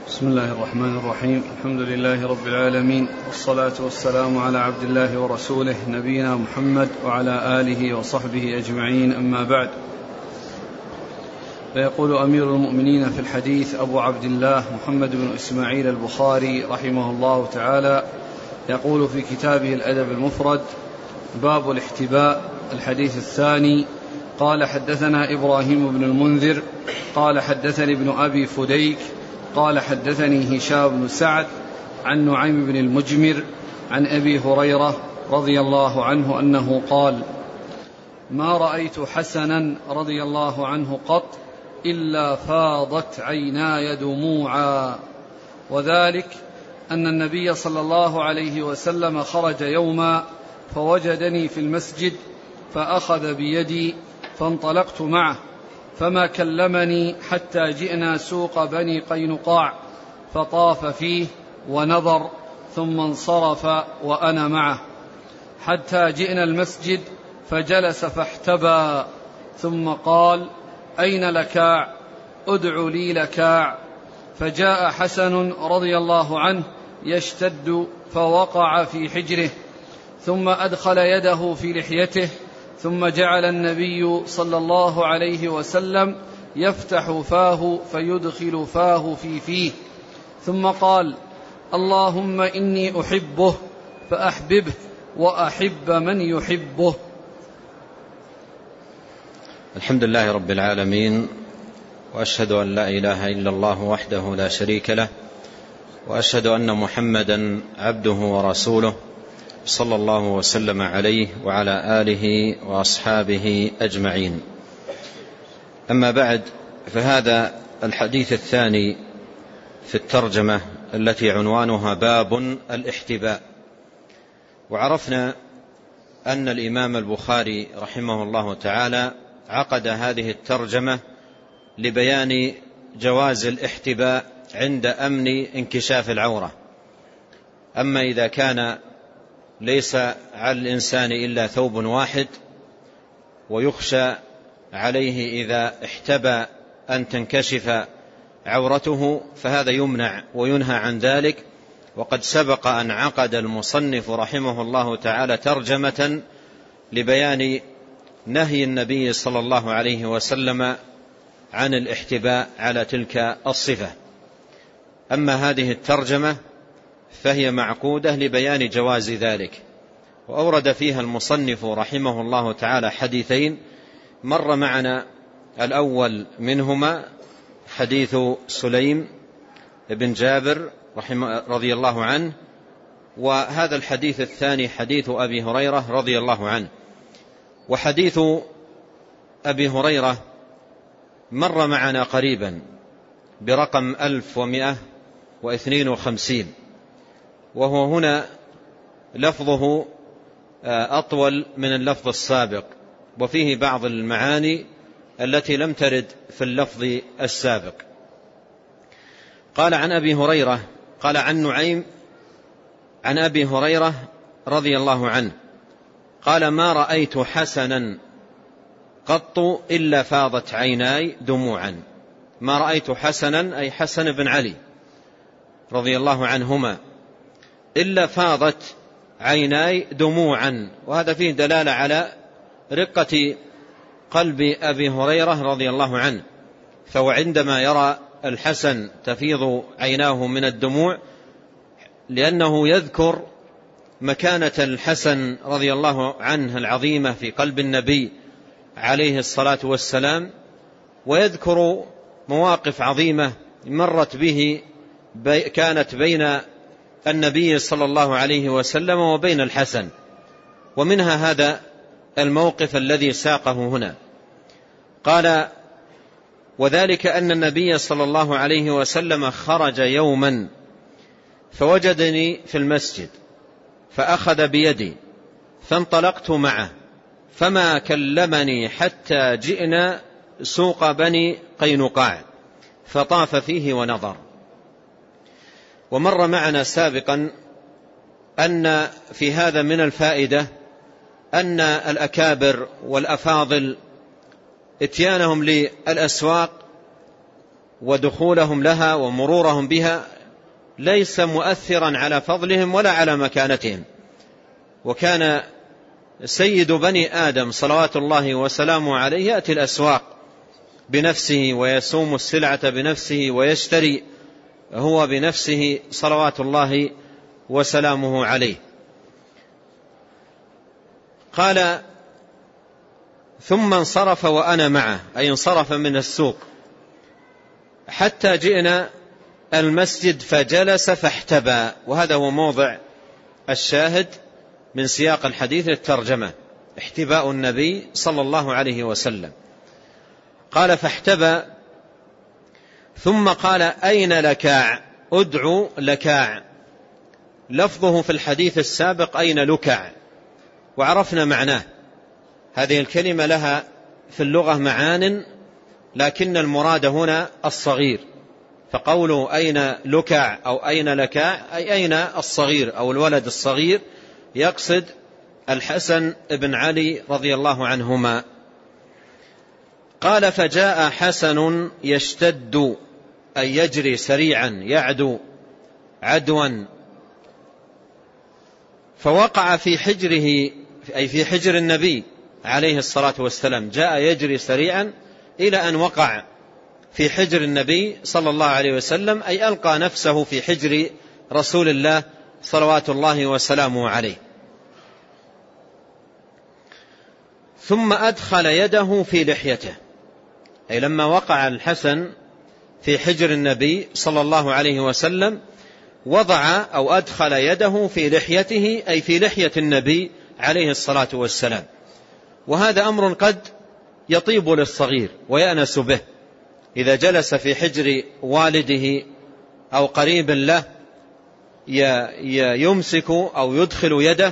بسم الله الرحمن الرحيم. الحمد لله رب العالمين، والصلاة والسلام على عبد الله ورسوله نبينا محمد وعلى آله وصحبه أجمعين، أما بعد. فيقول أمير المؤمنين في الحديث أبو عبد الله محمد بن إسماعيل البخاري رحمه الله تعالى، يقول في كتابه الأدب المفرد: باب الاحتباء. الحديث الثاني: قال حدثنا إبراهيم بن المنذر قال حدثني ابن أبي فديك قال حدثني هشام بن سعد عن نعيم بن المجمر عن أبي هريرة رضي الله عنه أنه قال: ما رأيت حسنا رضي الله عنه قط إلا فاضت عيناي دموعا، وذلك أن النبي صلى الله عليه وسلم خرج يوما فوجدني في المسجد فأخذ بيدي فانطلقت معه، فما كلمني حتى جئنا سوق بني قينقاع فطاف فيه ونظر، ثم انصرف وأنا معه حتى جئنا المسجد فجلس فاحتبى، ثم قال: أين لكاع؟ ادع لي لكاع. فجاء حسن رضي الله عنه يشتد فوقع في حجره، ثم أدخل يده في لحيته، ثم جعل النبي صلى الله عليه وسلم يفتح فاه فيدخل فاه في فيه، ثم قال: اللهم إني أحبه فأحببه وأحب من يحبه. الحمد لله رب العالمين، وأشهد أن لا إله إلا الله وحده لا شريك له، وأشهد أن محمدا عبده ورسوله صلى الله وسلم عليه وعلى آله وأصحابه أجمعين. أما بعد، فهذا الحديث الثاني في الترجمة التي عنوانها باب الاحتباء. وعرفنا أن الإمام البخاري رحمه الله تعالى عقد هذه الترجمة لبيان جواز الاحتباء عند أمن انكشاف العورة. أما إذا كان ليس على الإنسان إلا ثوب واحد ويخشى عليه إذا احتبى أن تنكشف عورته، فهذا يمنع وينهى عن ذلك. وقد سبق أن عقد المصنف رحمه الله تعالى ترجمة لبيان نهي النبي صلى الله عليه وسلم عن الاحتباء على تلك الصفة. أما هذه الترجمة فهي معقودة لبيان جواز ذلك، وأورد فيها المصنف رحمه الله تعالى حديثين مر معنا. الأول منهما حديث سليم بن جابر رضي الله عنه، وهذا الحديث الثاني حديث أبي هريرة رضي الله عنه. وحديث أبي هريرة مر معنا قريبا برقم 1152، وهو هنا لفظه أطول من اللفظ السابق، وفيه بعض المعاني التي لم ترد في اللفظ السابق. قال عن أبي هريرة، قال عن نعيم عن أبي هريرة رضي الله عنه قال: ما رأيت حسنا قط إلا فاضت عيناي دموعا. ما رأيت حسنا أي حسن بن علي رضي الله عنهما إلا فاضت عيناي دموعا، وهذا فيه دلالة على رقة قلب أبي هريرة رضي الله عنه. فهو عندما يرى الحسن تفيض عيناه من الدموع لأنه يذكر مكانة الحسن رضي الله عنه العظيمة في قلب النبي عليه الصلاة والسلام، ويذكر مواقف عظيمة مرت به كانت بين النبي صلى الله عليه وسلم وبين الحسن، ومنها هذا الموقف الذي ساقه هنا. قال: وذلك أن النبي صلى الله عليه وسلم خرج يوما فوجدني في المسجد فأخذ بيدي فانطلقت معه، فما كلمني حتى جئنا سوق بني قينقاع فطاف فيه ونظر. ومر معنا سابقا أن في هذا من الفائدة أن الأكابر والأفاضل اتيانهم للأسواق ودخولهم لها ومرورهم بها ليس مؤثرا على فضلهم ولا على مكانتهم. وكان سيد بني آدم صلوات الله وسلامه عليه يأتي الأسواق بنفسه ويسوم السلعة بنفسه ويشتري هو بنفسه صلوات الله وسلامه عليه. قال ثم انصرف وأنا معه، أي انصرف من السوق حتى جئنا المسجد فجلس فاحتبى. وهذا هو موضع الشاهد من سياق الحديث للترجمة، احتباء النبي صلى الله عليه وسلم. قال فاحتبى ثم قال أين لكاع؟ أدعو لكاع. لفظه في الحديث السابق أين لكع، وعرفنا معناه. هذه الكلمة لها في اللغة معان، لكن المراد هنا الصغير، فقوله أين لكع أو أين لكاع أي أين الصغير أو الولد الصغير، يقصد الحسن بن علي رضي الله عنهما. قال فجاء حسن يشتد أي يجري سريعا يعدو عدوا، فوقع في حجره أي في حجر النبي عليه الصلاة والسلام. جاء يجري سريعا إلى أن وقع في حجر النبي صلى الله عليه وسلم، أي ألقى نفسه في حجر رسول الله صلوات الله وسلامه عليه. ثم أدخل يده في لحيته، أي لما وقع الحسن في حجر النبي صلى الله عليه وسلم وضع أو أدخل يده في لحيته أي في لحية النبي عليه الصلاة والسلام. وهذا أمر قد يطيب للصغير ويأنس به، إذا جلس في حجر والده أو قريب له يمسك أو يدخل يده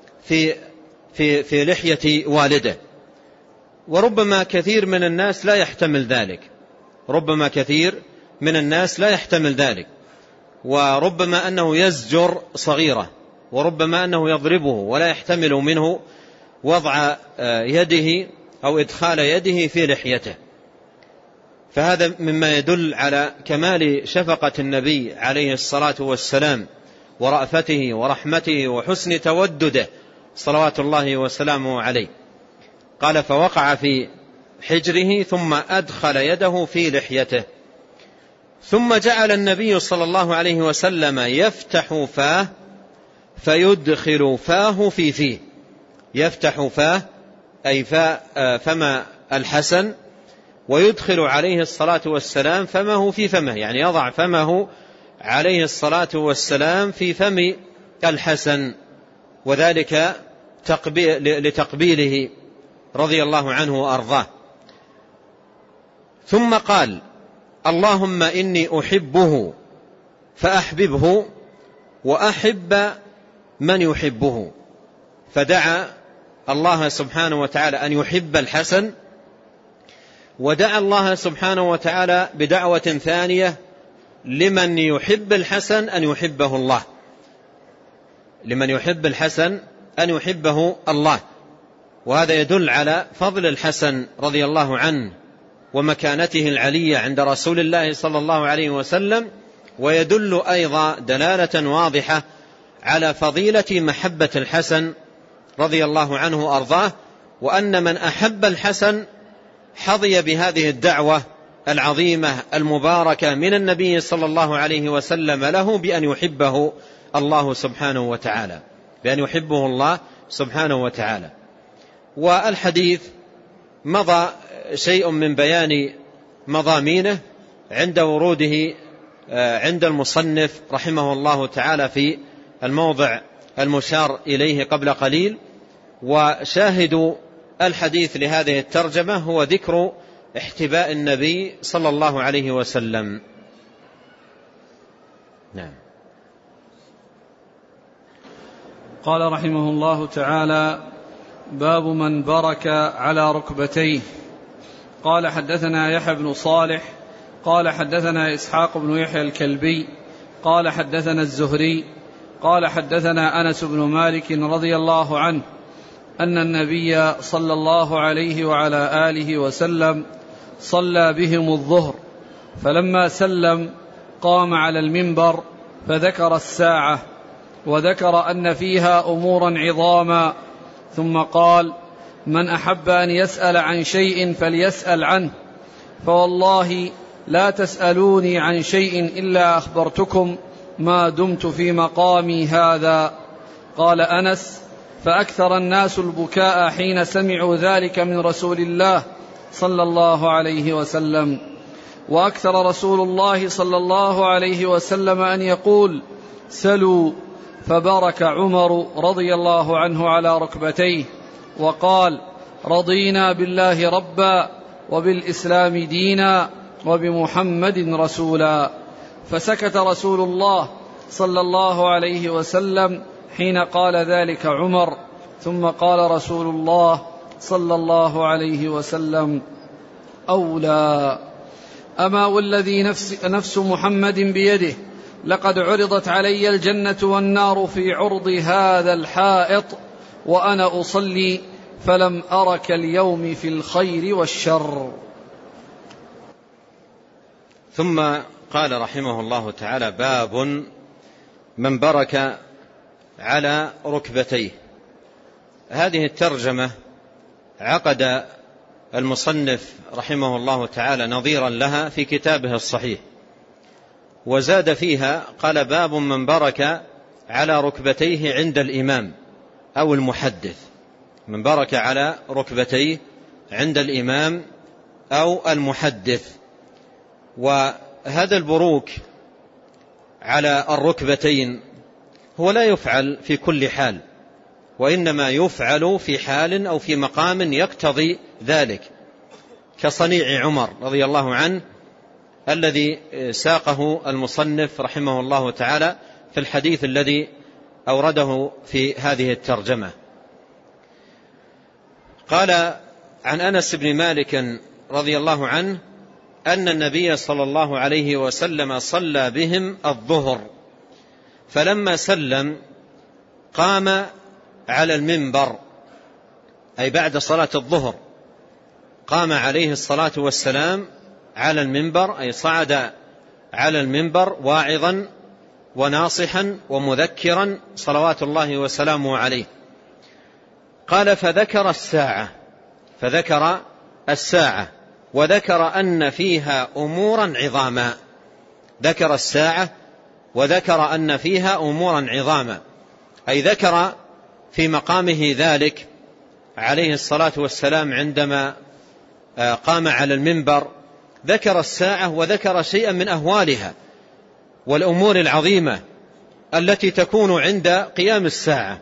في لحية والده. وربما كثير من الناس لا يحتمل ذلك، ربما كثير من الناس لا يحتمل ذلك، وربما أنه يزجر صغيرة، وربما أنه يضربه ولا يحتمل منه وضع يده أو إدخال يده في لحيته. فهذا مما يدل على كمال شفقة النبي عليه الصلاة والسلام ورأفته ورحمته وحسن تودده صلوات الله وسلامه عليه. قال فوقع في حجره ثم أدخل يده في لحيته. ثم جعل النبي صلى الله عليه وسلم يفتح فاه فيدخل فاه في فيه. يفتح فاه أي فم الحسن، ويدخل عليه الصلاة والسلام فمه في فمه، يعني يضع فمه عليه الصلاة والسلام في فم الحسن، وذلك لتقبيله رضي الله عنه وأرضاه. ثم قال اللهم إني أحبه فأحببه وأحب من يحبه. فدعا الله سبحانه وتعالى أن يحب الحسن، ودعا الله سبحانه وتعالى بدعوة ثانية لمن يحب الحسن أن يحبه الله، لمن يحب الحسن أن يحبه الله. وهذا يدل على فضل الحسن رضي الله عنه ومكانته العلية عند رسول الله صلى الله عليه وسلم، ويدل أيضا دلالة واضحة على فضيلة محبة الحسن رضي الله عنه وأرضاه، وأن من أحب الحسن حظي بهذه الدعوة العظيمة المباركة من النبي صلى الله عليه وسلم له بأن يحبه الله سبحانه وتعالى، بأن يحبه الله سبحانه وتعالى. والحديث مضى شيء من بيان مضامينه عند وروده عند المصنف رحمه الله تعالى في الموضع المشار إليه قبل قليل. وشاهد الحديث لهذه الترجمة هو ذكر احتباء النبي صلى الله عليه وسلم. نعم. قال رحمه الله تعالى باب من برك على ركبتيه. قال حدثنا يحيى بن صالح قال حدثنا إسحاق بن يحيى الكلبي قال حدثنا الزهري قال حدثنا أنس بن مالك رضي الله عنه أن النبي صلى الله عليه وعلى آله وسلم صلى بهم الظهر فلما سلم قام على المنبر فذكر الساعة وذكر أن فيها أمورا عظاما، ثم قال: من أحب أن يسأل عن شيء فليسأل عنه، فوالله لا تسألوني عن شيء إلا أخبرتكم ما دمت في مقامي هذا. قال أنس: فأكثر الناس البكاء حين سمعوا ذلك من رسول الله صلى الله عليه وسلم، وأكثر رسول الله صلى الله عليه وسلم أن يقول: سلوا، فبرك عمر رضي الله عنه على ركبتيه وقال: رضينا بالله ربا وبالإسلام دينا وبمحمد رسولا. فسكت رسول الله صلى الله عليه وسلم حين قال ذلك عمر، ثم قال رسول الله صلى الله عليه وسلم: أولى. أما والذي نفس محمد بيده لقد عرضت علي الجنة والنار في عرض هذا الحائط وأنا أصلي فلم أرك اليوم في الخير والشر. ثم قال رحمه الله تعالى: باب من برك على ركبتيه. هذه الترجمة عقد المصنف رحمه الله تعالى نظيرا لها في كتابه الصحيح، وزاد فيها قال: باب من برك على ركبتيه عند الإمام أو المحدث. من برك على ركبتيه عند الإمام أو المحدث. وهذا البروك على الركبتين هو لا يفعل في كل حال، وإنما يفعل في حال أو في مقام يقتضي ذلك، كصنيع عمر رضي الله عنه الذي ساقه المصنف رحمه الله تعالى في الحديث الذي أورده في هذه الترجمة. قال عن أنس بن مالك رضي الله عنه أن النبي صلى الله عليه وسلم صلى بهم الظهر، فلما سلم قام على المنبر، أي بعد صلاة الظهر قام عليه الصلاة والسلام على المنبر، أي صعد على المنبر واعظا وناصحا ومذكرا صلوات الله وسلامه عليه. قال: فذكر الساعة وذكر أن فيها أمورا عظاما. ذكر الساعة وذكر أن فيها أمورا عظاما، أي ذكر في مقامه ذلك عليه الصلاة والسلام عندما قام على المنبر، ذكر الساعة وذكر شيئا من أهوالها والأمور العظيمة التي تكون عند قيام الساعة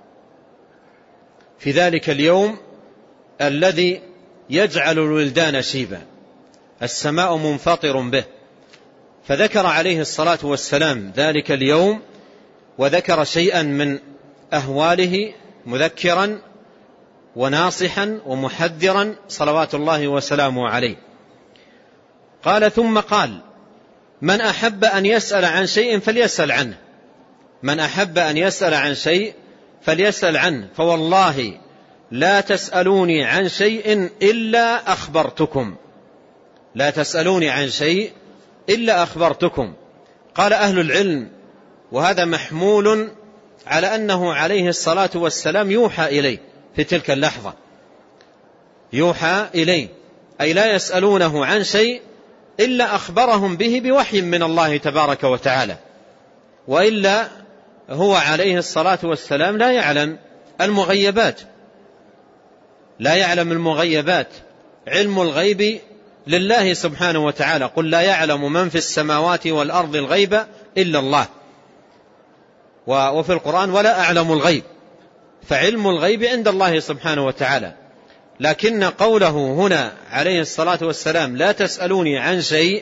في ذلك اليوم الذي يجعل الولدان شيبا، السماء منفطر به. فذكر عليه الصلاة والسلام ذلك اليوم وذكر شيئا من أهواله مذكرا وناصحا ومحذرا صلوات الله وسلامه عليه. قال: ثم قال: من أحب أن يسأل عن شيء فليسأل عنه. من أحب أن يسأل عن شيء فليسأل عنه، فوالله لا تسألوني عن شيء إلا أخبرتكم. لا تسألوني عن شيء إلا أخبرتكم. قال أهل العلم: وهذا محمول على أنه عليه الصلاة والسلام يوحى إليه في تلك اللحظة، يوحى إليه، أي لا يسألونه عن شيء إلا أخبرهم به بوحي من الله تبارك وتعالى، وإلا هو عليه الصلاة والسلام لا يعلم المغيبات، لا يعلم المغيبات. علم الغيب لله سبحانه وتعالى. قل لا يعلم من في السماوات والأرض الغيب إلا الله. وفي القرآن: ولا أعلم الغيب. فعلم الغيب عند الله سبحانه وتعالى. لكن قوله هنا عليه الصلاة والسلام: لا تسألوني عن شيء،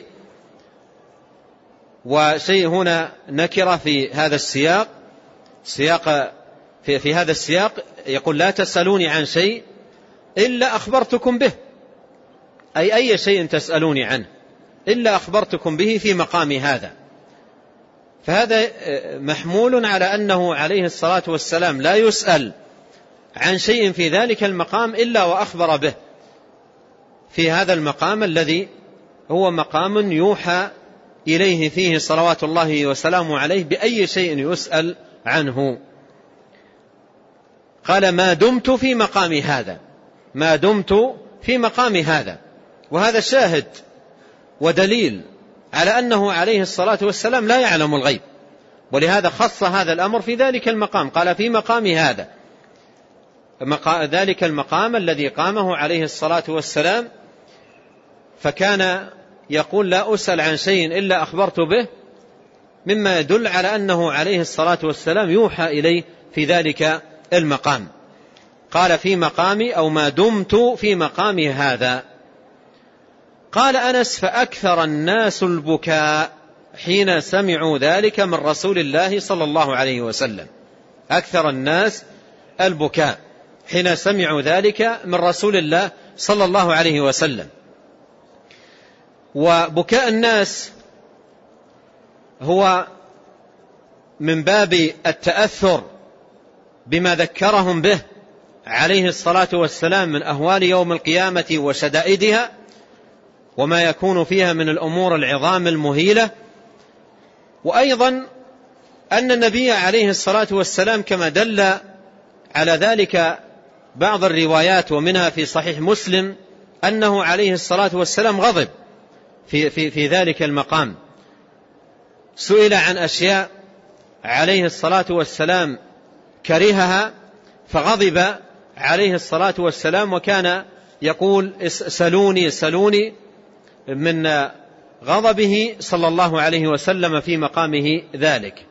وشيء هنا نكرة في هذا السياق، في هذا السياق يقول: لا تسألوني عن شيء إلا أخبرتكم به، أي شيء تسألوني عنه إلا أخبرتكم به في مقام هذا. فهذا محمول على أنه عليه الصلاة والسلام لا يسأل عن شيء في ذلك المقام إلا وأخبر به في هذا المقام الذي هو مقام يوحى إليه فيه صلوات الله وسلامه عليه بأي شيء يسأل عنه. قال ما دمت في مقام هذا، ما دمت في مقام هذا. وهذا شاهد ودليل على أنه عليه الصلاة والسلام لا يعلم الغيب، ولهذا خص هذا الأمر في ذلك المقام. قال في مقام هذا، ذلك المقام الذي قامه عليه الصلاة والسلام، فكان يقول لا أسأل عن شيء إلا أخبرت به، مما يدل على أنه عليه الصلاة والسلام يوحى إليه في ذلك المقام. قال في مقامي أو ما دمت في مقامي هذا. قال أنس فأكثر الناس البكاء حين سمعوا ذلك من رسول الله صلى الله عليه وسلم. أكثر الناس البكاء حين سمعوا ذلك من رسول الله صلى الله عليه وسلم. وبكاء الناس هو من باب التأثر بما ذكرهم به عليه الصلاة والسلام من أهوال يوم القيامة وشدائدها وما يكون فيها من الأمور العظام المهيلة. وأيضا أن النبي عليه الصلاة والسلام كما دل على ذلك بعض الروايات ومنها في صحيح مسلم أنه عليه الصلاة والسلام غضب في ذلك المقام. سئل عن أشياء عليه الصلاة والسلام كرهها فغضب عليه الصلاة والسلام، وكان يقول سلوني سلوني من غضبه صلى الله عليه وسلم في مقامه ذلك.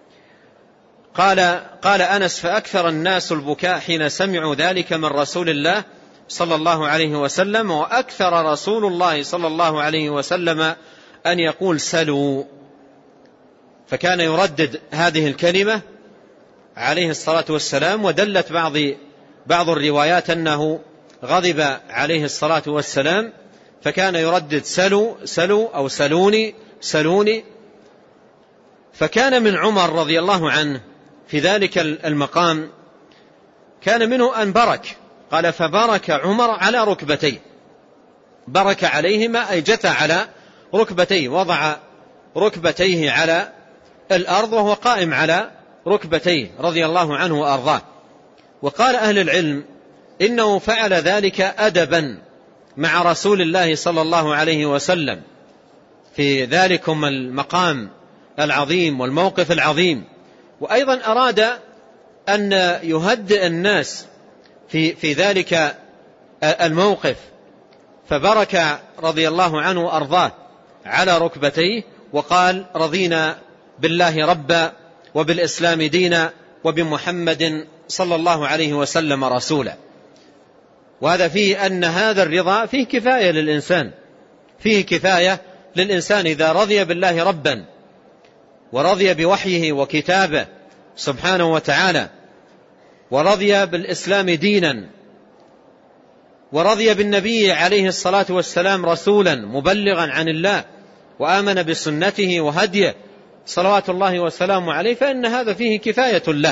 قال أنس فأكثر الناس البكاء حين سمعوا ذلك من رسول الله صلى الله عليه وسلم، وأكثر رسول الله صلى الله عليه وسلم أن يقول سلوا، فكان يردد هذه الكلمة عليه الصلاة والسلام. ودلت بعض الروايات أنه غضب عليه الصلاة والسلام فكان يردد سلوا سلوا أو سلوني سلوني. فكان من عمر رضي الله عنه في ذلك المقام كان منه أن برك، قال فبارك عمر على ركبتيه، برك عليهما أي جثى على ركبتيه، وضع ركبتيه على الأرض وهو قائم على ركبتيه رضي الله عنه وأرضاه. وقال أهل العلم إنه فعل ذلك أدبا مع رسول الله صلى الله عليه وسلم في ذلكم المقام العظيم والموقف العظيم. وأيضا أراد أن يهدئ الناس في ذلك الموقف، فبرك رضي الله عنه وأرضاه على ركبتيه وقال رضينا بالله ربا وبالإسلام دينا وبمحمد صلى الله عليه وسلم رسولا. وهذا فيه أن هذا الرضا فيه كفاية للإنسان، فيه كفاية للإنسان إذا رضي بالله ربا ورضي بوحيه وكتابه سبحانه وتعالى، ورضي بالإسلام دينا، ورضي بالنبي عليه الصلاة والسلام رسولا مبلغا عن الله، وآمن بسنته وهديه صلوات الله وسلامه عليه، فإن هذا فيه كفاية له.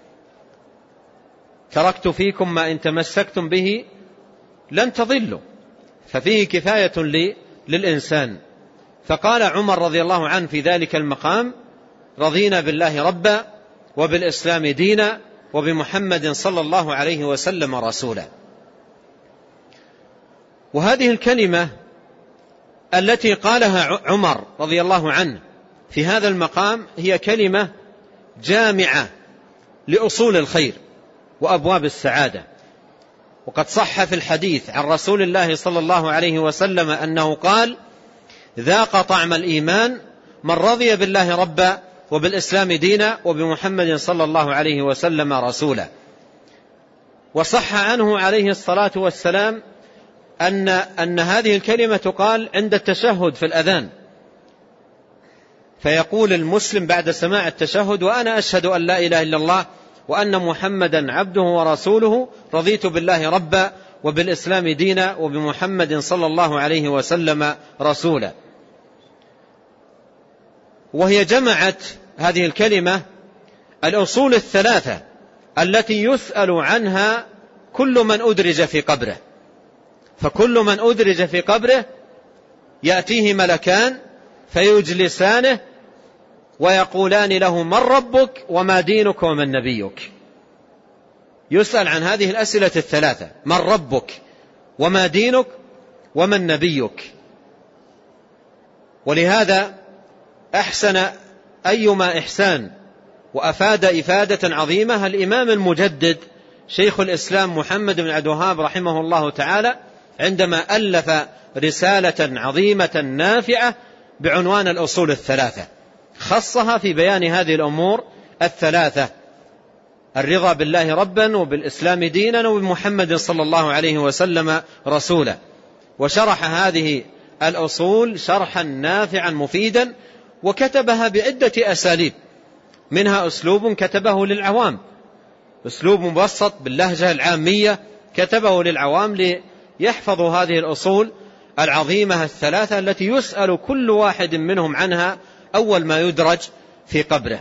تركت فيكم ما إن تمسكتم به لن تضلوا، ففيه كفاية للإنسان. فقال عمر رضي الله عنه في ذلك المقام رضينا بالله ربا وبالإسلام دينا وبمحمد صلى الله عليه وسلم رسولا. وهذه الكلمة التي قالها عمر رضي الله عنه في هذا المقام هي كلمة جامعة لأصول الخير وأبواب السعادة. وقد صح في الحديث عن رسول الله صلى الله عليه وسلم أنه قال ذاق طعم الإيمان من رضي بالله ربا وبالإسلام دينا وبمحمد صلى الله عليه وسلم رسولا. وصح عنه عليه الصلاة والسلام أن هذه الكلمة تقال عند التشهد في الأذان، فيقول المسلم بعد سماع التشهد وأنا أشهد أن لا إله إلا الله وأن محمدا عبده ورسوله رضيت بالله ربا وبالإسلام دينا وبمحمد صلى الله عليه وسلم رسولا. وهي جمعت هذه الكلمة الأصول الثلاثة التي يسأل عنها كل من أدرج في قبره. فكل من أدرج في قبره يأتيه ملكان فيجلسانه ويقولان له: من ربك وما دينك ومن نبيك؟ يسأل عن هذه الأسئلة الثلاثة: من ربك وما دينك ومن نبيك. ولهذا أحسن أيما إحسان وأفاد إفادة عظيمة الإمام المجدد شيخ الإسلام محمد بن عبد الوهاب رحمه الله تعالى عندما ألف رسالة عظيمة نافعة بعنوان الأصول الثلاثة، خصها في بيان هذه الأمور الثلاثة: الرضا بالله ربا وبالإسلام دينا وبمحمد صلى الله عليه وسلم رسولا. وشرح هذه الأصول شرحا نافعا مفيدا، وكتبها بعدة أساليب، منها أسلوب كتبه للعوام، أسلوب مبسط باللهجة العامية كتبه للعوام ليحفظوا هذه الأصول العظيمة الثلاثة التي يسأل كل واحد منهم عنها أول ما يدرج في قبره.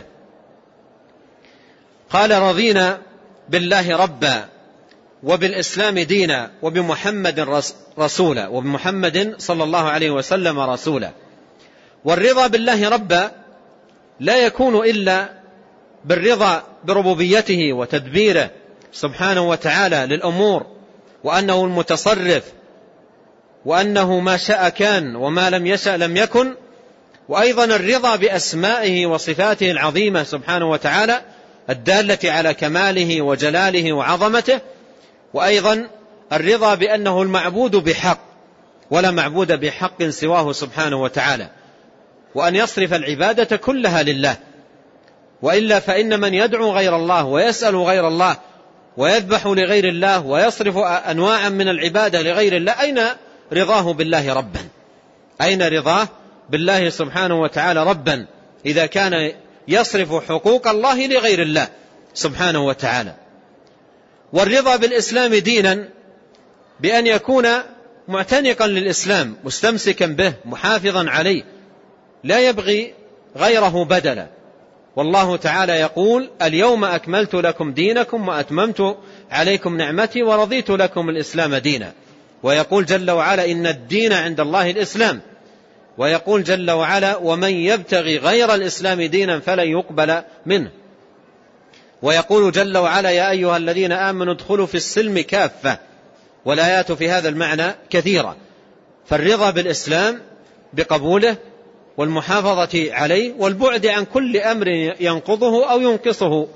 قال: رضينا بالله ربا وبالإسلام دينا وبمحمد رسولا، وبمحمد صلى الله عليه وسلم رسولا. والرضا بالله ربا لا يكون إلا بالرضا بربوبيته وتدبيره سبحانه وتعالى للأمور، وأنه المتصرف، وأنه ما شاء كان وما لم يشأ لم يكن. وأيضا الرضا بأسمائه وصفاته العظيمة سبحانه وتعالى الدالة على كماله وجلاله وعظمته. وأيضا الرضا بأنه المعبود بحق ولا معبود بحق سواه سبحانه وتعالى، وأن يصرف العبادة كلها لله، وإلا فإن من يدعو غير الله ويسأل غير الله ويذبح لغير الله ويصرف أنواعا من العبادة لغير الله، أين رضاه بالله ربا؟ أين رضاه بالله سبحانه وتعالى ربا إذا كان يصرف حقوق الله لغير الله سبحانه وتعالى؟ والرضا بالإسلام دينا بأن يكون معتنقا للإسلام مستمسكا به محافظا عليه لا يبغي غيره بدلا. والله تعالى يقول: اليوم أكملت لكم دينكم وأتممت عليكم نعمتي ورضيت لكم الإسلام دينا. ويقول جل وعلا: إن الدين عند الله الإسلام. ويقول جل وعلا: ومن يبتغي غير الإسلام دينا فلن يقبل منه. ويقول جل وعلا: يا أيها الذين آمنوا ادخلوا في السلم كافة. والآيات في هذا المعنى كثيرة. فالرضا بالإسلام بقبوله والمحافظة عليه والبعد عن كل أمر ينقضه أو ينقصه.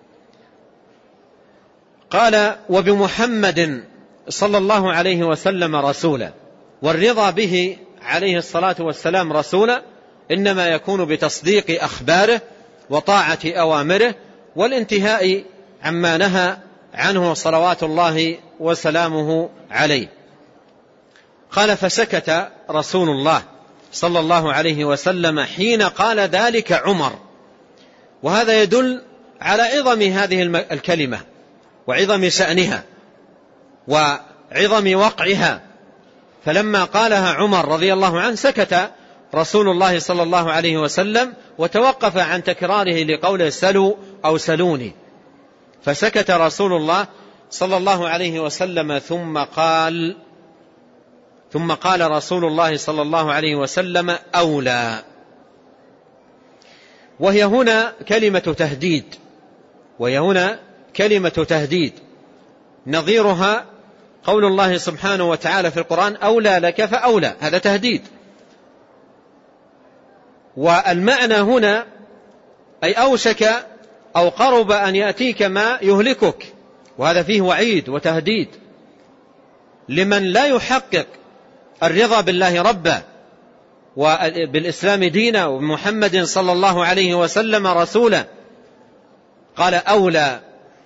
قال: وبمحمد صلى الله عليه وسلم رسولا. والرضا به عليه الصلاة والسلام رسولا إنما يكون بتصديق أخباره وطاعة أوامره والانتهاء عما نهى عنه صلوات الله وسلامه عليه. قال: فسكت رسول الله صلى الله عليه وسلم حين قال ذلك عمر. وهذا يدل على عظم هذه الكلمة وعظم شأنها وعظم وقعها. فلما قالها عمر رضي الله عنه سكت رسول الله صلى الله عليه وسلم وتوقف عن تكراره لقوله: سلوا أو سلوني. فسكت رسول الله صلى الله عليه وسلم ثم قال رسول الله صلى الله عليه وسلم: أولى. وهي هنا كلمة تهديد نظيرها قول الله سبحانه وتعالى في القرآن: أولى لك فأولى. هذا تهديد. والمعنى هنا أي أوشك أو قرب أن يأتيك ما يهلكك، وهذا فيه وعيد وتهديد لمن لا يحقق الرضا بالله ربا وبالإسلام دينا ومحمد صلى الله عليه وسلم رسولا. قال: أولى.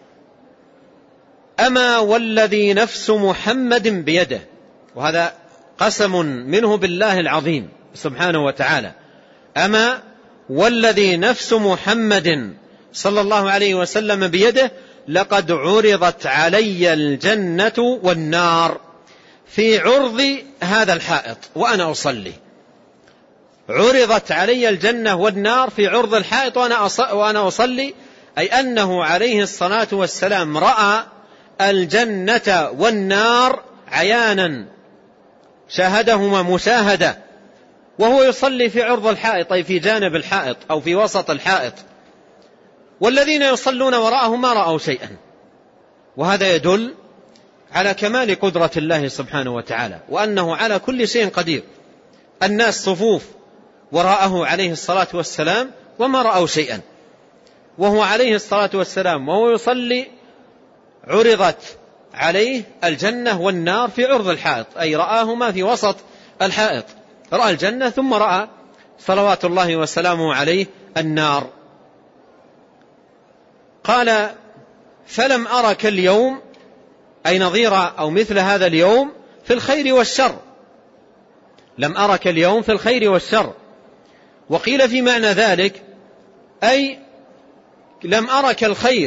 أما والذي نفس محمد بيده. وهذا قسم منه بالله العظيم سبحانه وتعالى. أما والذي نفس محمد صلى الله عليه وسلم بيده لقد عرضت علي الجنة والنار في عرض هذا الحائط وأنا أصلي. عرضت علي الجنة والنار في عرض الحائط وأنا أصلي، أي أنه عليه الصلاة والسلام رأى الجنة والنار عيانا، شاهدهما مشاهدة وهو يصلي في عرض الحائط، أي في جانب الحائط أو في وسط الحائط، والذين يصلون وراءه ما رأوا شيئا. وهذا يدل على كمال قدرة الله سبحانه وتعالى، وأنه على كل شيء قدير. الناس صفوف وراءه عليه الصلاة والسلام وما رأوا شيئا، وهو عليه الصلاة والسلام وهو يصلي عرضت عليه الجنة والنار في عرض الحائط، أي رآهما في وسط الحائط، رأى الجنة ثم رأى صلوات الله وسلامه عليه النار. قال: فلم أرك اليوم، أي نظير أو مثل هذا اليوم في الخير والشر. لم أرك اليوم في الخير والشر. وقيل في معنى ذلك أي لم أرك الخير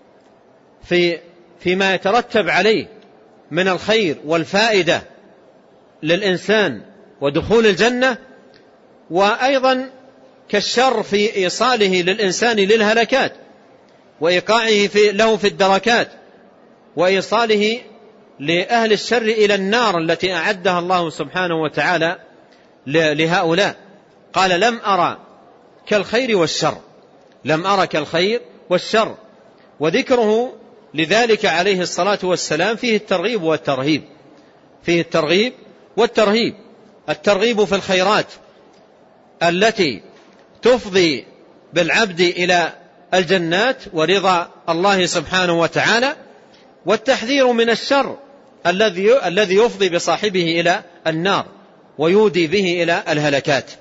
فيما يترتب عليه من الخير والفائدة للإنسان ودخول الجنة، وأيضا كالشر في إيصاله للإنسان للهلكات وإيقاعه له في الدركات وإيصاله لأهل الشر إلى النار التي أعدها الله سبحانه وتعالى لهؤلاء. قال: لم أرى كالخير والشر، لم أرى كالخير والشر. وذكره لذلك عليه الصلاة والسلام فيه الترغيب والترهيب، فيه الترغيب والترهيب. الترغيب في الخيرات التي تفضي بالعبد إلى الجنات ورضا الله سبحانه وتعالى، والتحذير من الشر الذي يفضي بصاحبه إلى النار ويودي به إلى الهلكات.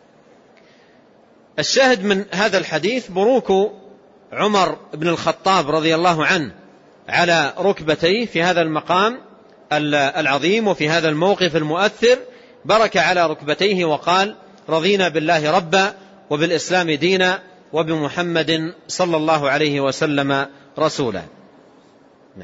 الشاهد من هذا الحديث بروك عمر بن الخطاب رضي الله عنه على ركبتيه في هذا المقام العظيم وفي هذا الموقف المؤثر، برك على ركبتيه وقال: رضينا بالله ربا وبالإسلام دينا وبمحمد صلى الله عليه وسلم رسولا. نعم.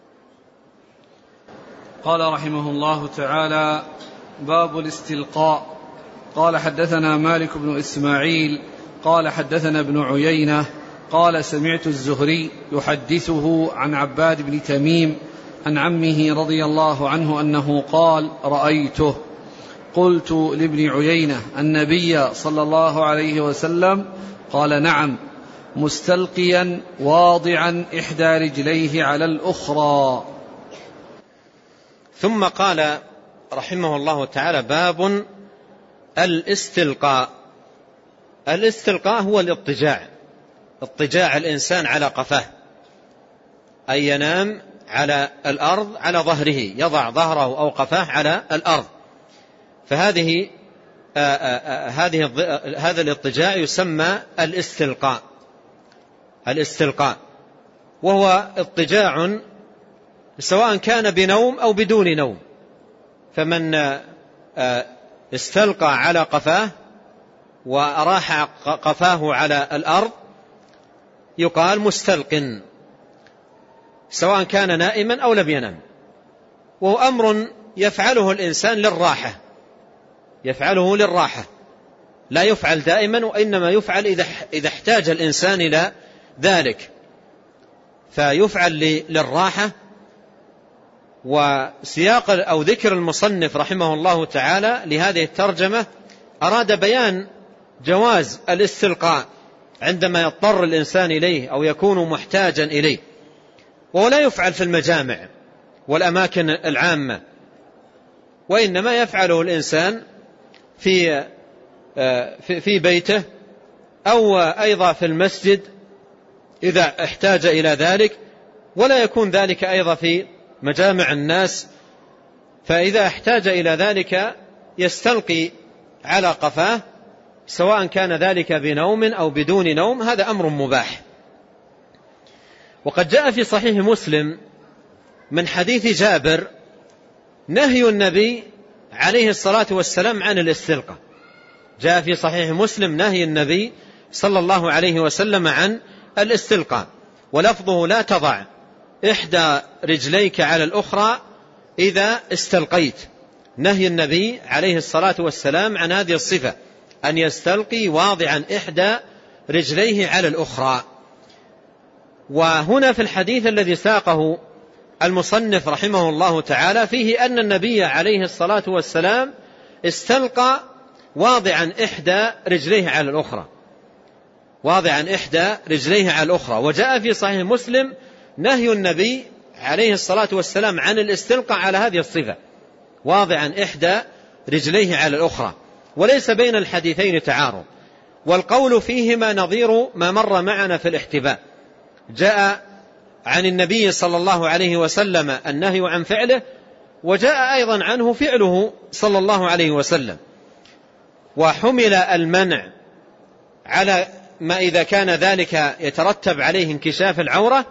قال رحمه الله تعالى: باب الاستلقاء. قال: حدثنا مالك بن إسماعيل قال: حدثنا ابن عيينة قال: سمعت الزهري يحدثه عن عباد بن تميم عن عمه رضي الله عنه أنه قال: رأيته. قلت لابن عيينة: النبي صلى الله عليه وسلم؟ قال: نعم، مستلقيا واضعا إحدى رجليه على الأخرى. ثم قال رحمه الله تعالى: باب الاستلقاء. الاستلقاء هو الاضطجاع، اضطجاع الإنسان على قفاه، أي ينام على الأرض على ظهره، يضع ظهره أو قفاه على الأرض. فهذه هذا الاضطجاع يسمى الاستلقاء. الاستلقاء وهو اضطجاع سواء كان بنوم أو بدون نوم. فمن استلقى على قفاه وأراح قفاه على الأرض يقال مستلق، سواء كان نائما أو لم ينم. وهو أمر يفعله الإنسان للراحة، يفعله للراحة، لا يفعل دائما، وإنما يفعل إذا احتاج الإنسان إلى ذلك، فيفعل للراحة. وسياق أو ذكر المصنف رحمه الله تعالى لهذه الترجمة أراد بيان جواز الاستلقاء عندما يضطر الإنسان إليه أو يكون محتاجا إليه، وهو لا يفعل في المجامع والأماكن العامة، وإنما يفعله الإنسان في بيته أو أيضا في المسجد إذا احتاج إلى ذلك، ولا يكون ذلك أيضا في مجامع الناس. فإذا احتاج إلى ذلك يستلقي على قفاه، سواء كان ذلك بنوم أو بدون نوم، هذا أمر مباح. وقد جاء في صحيح مسلم من حديث جابر نهي النبي عليه الصلاة والسلام عن الاستلقاء. جاء في صحيح مسلم نهي النبي صلى الله عليه وسلم عن الاستلقاء، ولفظه: لا تضع إحدى رجليك على الأخرى إذا استلقيت. نهي النبي عليه الصلاة والسلام عن هذه الصفة، أن يستلقي واضعا إحدى رجليه على الأخرى. وهنا في الحديث الذي ساقه المصنف رحمه الله تعالى فيه أن النبي عليه الصلاة والسلام استلقى واضعا إحدى رجليه على الأخرى، واضعا إحدى رجليه على الأخرى. وجاء في صحيح مسلم نهي النبي عليه الصلاة والسلام عن الاستلقاء على هذه الصفة، واضعا إحدى رجليه على الأخرى، وليس بين الحديثين تعارض، والقول فيهما نظير ما مر معنا في الاحتباء. جاء عن النبي صلى الله عليه وسلم النهي عن فعله، وجاء أيضا عنه فعله صلى الله عليه وسلم. وحمل المنع على ما إذا كان ذلك يترتب عليه انكشاف العورة،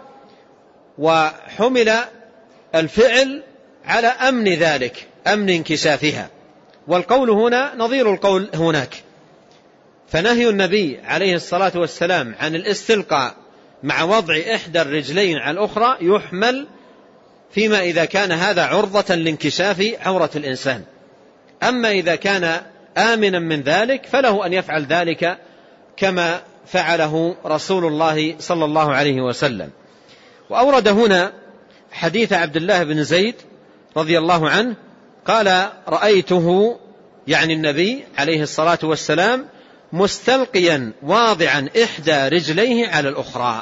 وحمل الفعل على أمن ذلك، أمن انكشافها. والقول هنا نظير القول هناك. فنهي النبي عليه الصلاة والسلام عن الاستلقاء مع وضع إحدى الرجلين على الأخرى يحمل فيما إذا كان هذا عرضة لانكشاف عورة الإنسان. أما إذا كان آمنا من ذلك فله أن يفعل ذلك كما فعله رسول الله صلى الله عليه وسلم. وأورد هنا حديث عبد الله بن زيد رضي الله عنه قال: رأيته، يعني النبي عليه الصلاة والسلام، مستلقيا واضعا إحدى رجليه على الأخرى.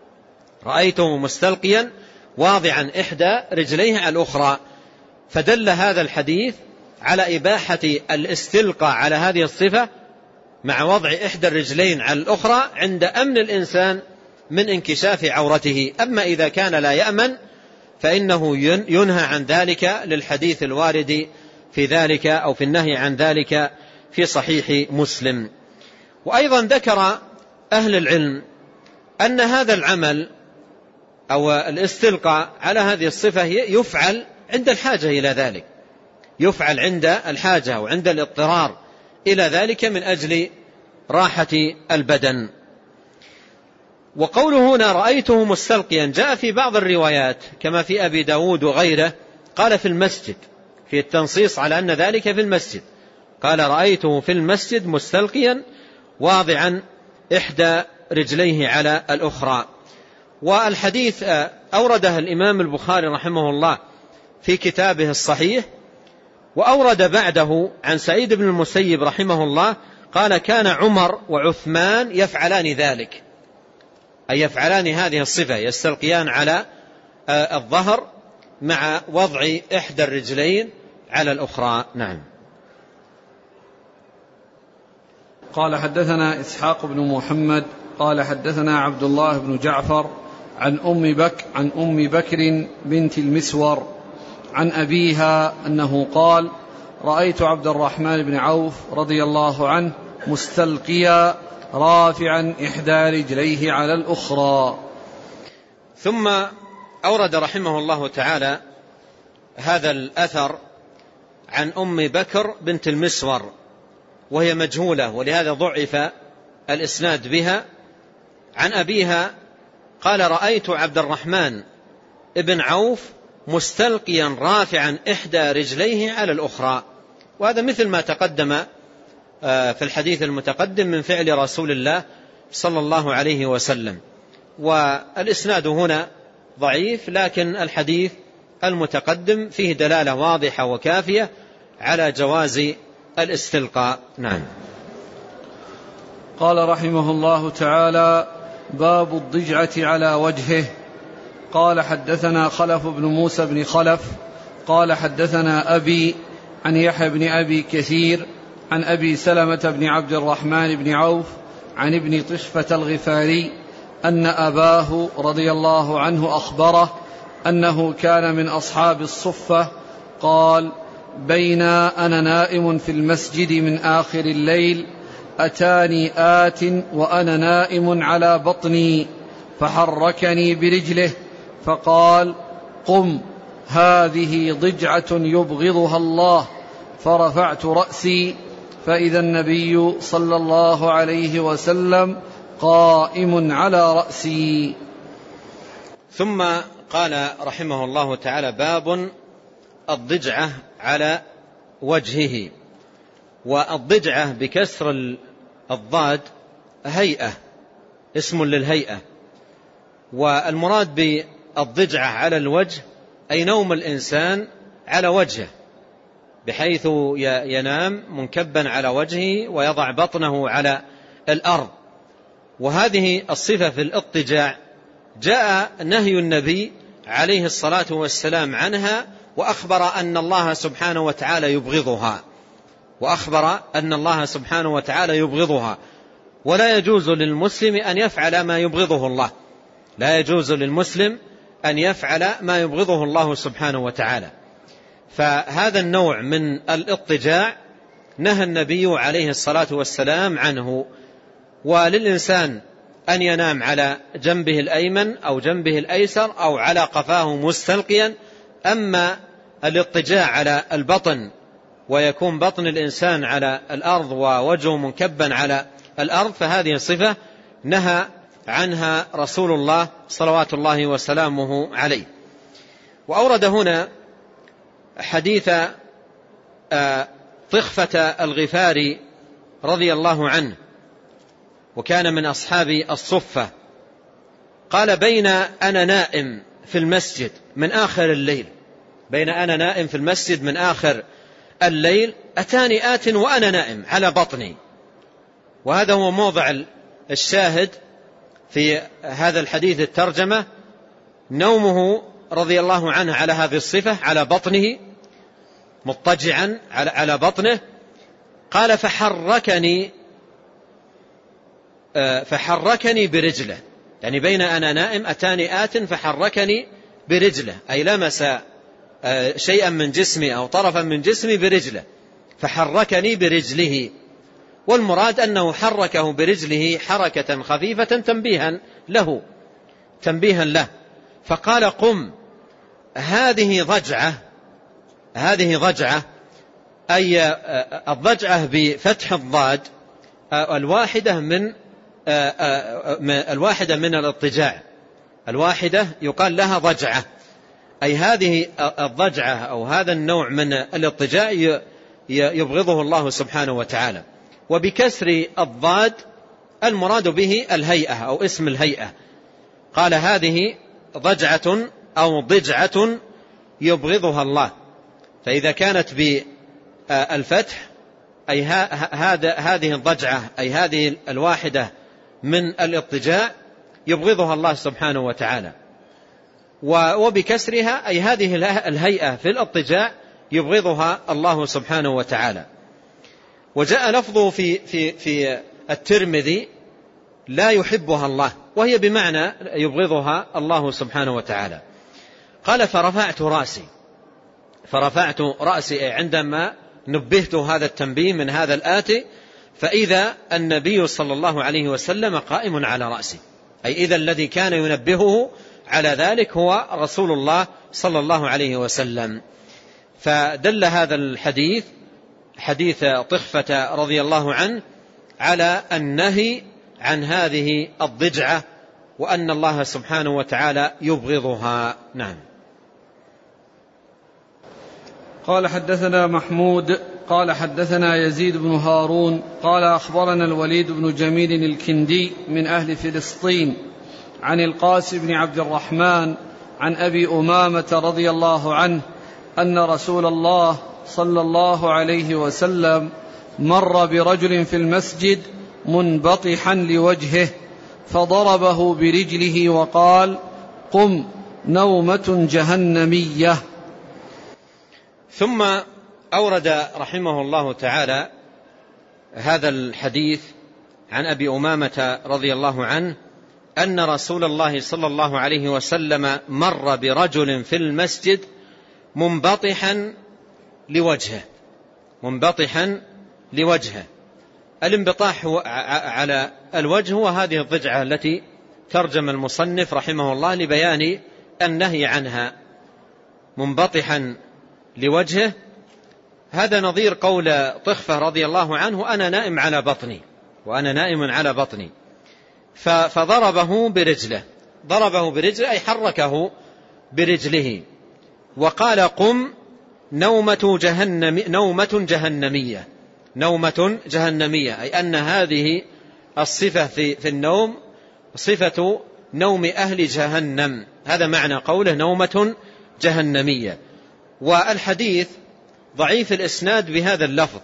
رأيته مستلقيا واضعا إحدى رجليه على الأخرى. فدل هذا الحديث على إباحة الاستلقاء على هذه الصفة مع وضع إحدى الرجلين على الأخرى عند أمن الإنسان من انكشاف عورته. أما إذا كان لا يأمن فإنه ينهى عن ذلك للحديث الوارد في ذلك أو في النهي عن ذلك في صحيح مسلم. وأيضا ذكر أهل العلم أن هذا العمل أو الاستلقاء على هذه الصفة يفعل عند الحاجة إلى ذلك، يفعل عند الحاجة وعند الاضطرار إلى ذلك من أجل راحة البدن. وقوله هنا رأيته مستلقيا جاء في بعض الروايات كما في أبي داود وغيره قال في المسجد، في التنصيص على أن ذلك في المسجد، قال رأيته في المسجد مستلقيا واضعا إحدى رجليه على الأخرى. والحديث أورده الإمام البخاري رحمه الله في كتابه الصحيح، وأورد بعده عن سعيد بن المسيب رحمه الله قال: كان عمر وعثمان يفعلان ذلك، أي يفعلان هذه الصفة، يستلقيان على الظهر مع وضع إحدى الرجلين على الأخرى. نعم. قال: حدثنا إسحاق بن محمد قال حدثنا عبد الله بن جعفر عن أم بكر بنت المسور عن أبيها أنه قال: رأيت عبد الرحمن بن عوف رضي الله عنه مستلقيا رافعا إحدى رجليه على الأخرى. ثم أورد رحمه الله تعالى هذا الأثر عن أم بكر بنت المسور، وهي مجهولة ولهذا ضعف الإسناد بها. عن أبيها قال: رأيت عبد الرحمن بن عوف مستلقيا رافعا إحدى رجليه على الأخرى. وهذا مثل ما تقدم في الحديث المتقدم من فعل رسول الله صلى الله عليه وسلم. والإسناد هنا ضعيف، لكن الحديث المتقدم فيه دلالة واضحة وكافية على جواز الاستلقاء. نعم. قال رحمه الله تعالى: باب الضجعة على وجهه. قال: حدثنا خلف بن موسى بن خلف قال حدثنا أبي عن يحيى بن أبي كثير عن أبي سلمة بن عبد الرحمن بن عوف عن ابن طشفة الغفاري أن أباه رضي الله عنه أخبره أنه كان من أصحاب الصفة قال: بين أنا نائم في المسجد من آخر الليل أتاني آت وأنا نائم على بطني فحركني برجله فقال: قم، هذه ضجعة يبغضها الله. فرفعت رأسي فإذا النبي صلى الله عليه وسلم قائم على رأسي. ثم قال رحمه الله تعالى: باب الضجعة على وجهه. والضجعة بكسر الضاد هيئة، اسم للهيئة. والمراد بالضجعة على الوجه أي نوم الإنسان على وجهه بحيث ينام منكبا على وجهه ويضع بطنه على الأرض. وهذه الصفة في الاضطجاع جاء نهي النبي عليه الصلاة والسلام عنها، وأخبر أن الله سبحانه وتعالى يبغضها، ولا يجوز للمسلم أن يفعل ما يبغضه الله، لا يجوز للمسلم أن يفعل ما يبغضه الله سبحانه وتعالى. فهذا النوع من الاضطجاع نهى النبي عليه الصلاة والسلام عنه. وللإنسان أن ينام على جنبه الأيمن أو جنبه الأيسر أو على قفاه مستلقيا. أما الاضطجاع على البطن ويكون بطن الإنسان على الأرض ووجهه منكبا على الأرض، فهذه صفة نهى عنها رسول الله صلوات الله وسلامه عليه. وأورد هنا حديث طخفة الغفاري رضي الله عنه، وكان من أصحاب الصفة، قال: بين أنا نائم في المسجد من آخر الليل أتاني آت وأنا نائم على بطني. وهذا هو موضع الشاهد في هذا الحديث الترجمة، نومه رضي الله عنه على هذه الصفة على بطنه مضطجعا على بطنه. قال: فحركني برجله، يعني بين أنا نائم أتاني آت فحركني برجله، أي لمس شيئا من جسمي أو طرفا من جسمي برجله، فحركني برجله. والمراد أنه حركه برجله حركة خفيفة تنبيها له. فقال: قم، هذه ضجعة، أي الضجعة بفتح الضاد الواحدة من الاضطجاع، الواحدة يقال لها ضجعة، أي هذه الضجعة أو هذا النوع من الاضطجاع يبغضه الله سبحانه وتعالى. وبكسر الضاد المراد به الهيئة أو اسم الهيئة. قال: هذه ضجعة أو ضجعة يبغضها الله. فإذا كانت بالفتح أي هذه الضجعة أي هذه الواحدة من الاضطجاع يبغضها الله سبحانه وتعالى، وبكسرها أي هذه الهيئة في الاضطجاع يبغضها الله سبحانه وتعالى. وجاء لفظه في الترمذي: لا يحبها الله، وهي بمعنى يبغضها الله سبحانه وتعالى. قال: فرفعت رأسي عندما نبهت هذا التنبيه من هذا الآتي، فإذا النبي صلى الله عليه وسلم قائم على رأسي، أي إذا الذي كان ينبهه على ذلك هو رسول الله صلى الله عليه وسلم. فدل هذا الحديث، حديث طخفة رضي الله عنه، على النهي عن هذه الضجعة، وأن الله سبحانه وتعالى يبغضها. نعم. قال: حدثنا محمود قال: حدثنا يزيد بن هارون قال: أخبرنا الوليد بن جميل الكندي من أهل فلسطين عن القاسم بن عبد الرحمن عن أبي أمامة رضي الله عنه أن رسول الله صلى الله عليه وسلم مر برجل في المسجد منبطحا لوجهه فضربه برجله وقال: قم، نومة جهنمية. ثم أورد رحمه الله تعالى هذا الحديث عن أبي أمامة رضي الله عنه أن رسول الله صلى الله عليه وسلم مر برجل في المسجد منبطحا لوجهه. الانبطاح على الوجه وهذه الضجعة التي ترجم المصنف رحمه الله لبيان النهي عنها. منبطحا لوجهه، هذا نظير قول طخفة رضي الله عنه: أنا نائم على بطني، فضربه برجله، أي حركه برجله، وقال: قم، نومة جهنمية، أي أن هذه الصفة في النوم صفة نوم أهل جهنم. هذا معنى قوله نومة جهنمية. والحديث ضعيف الإسناد بهذا اللفظ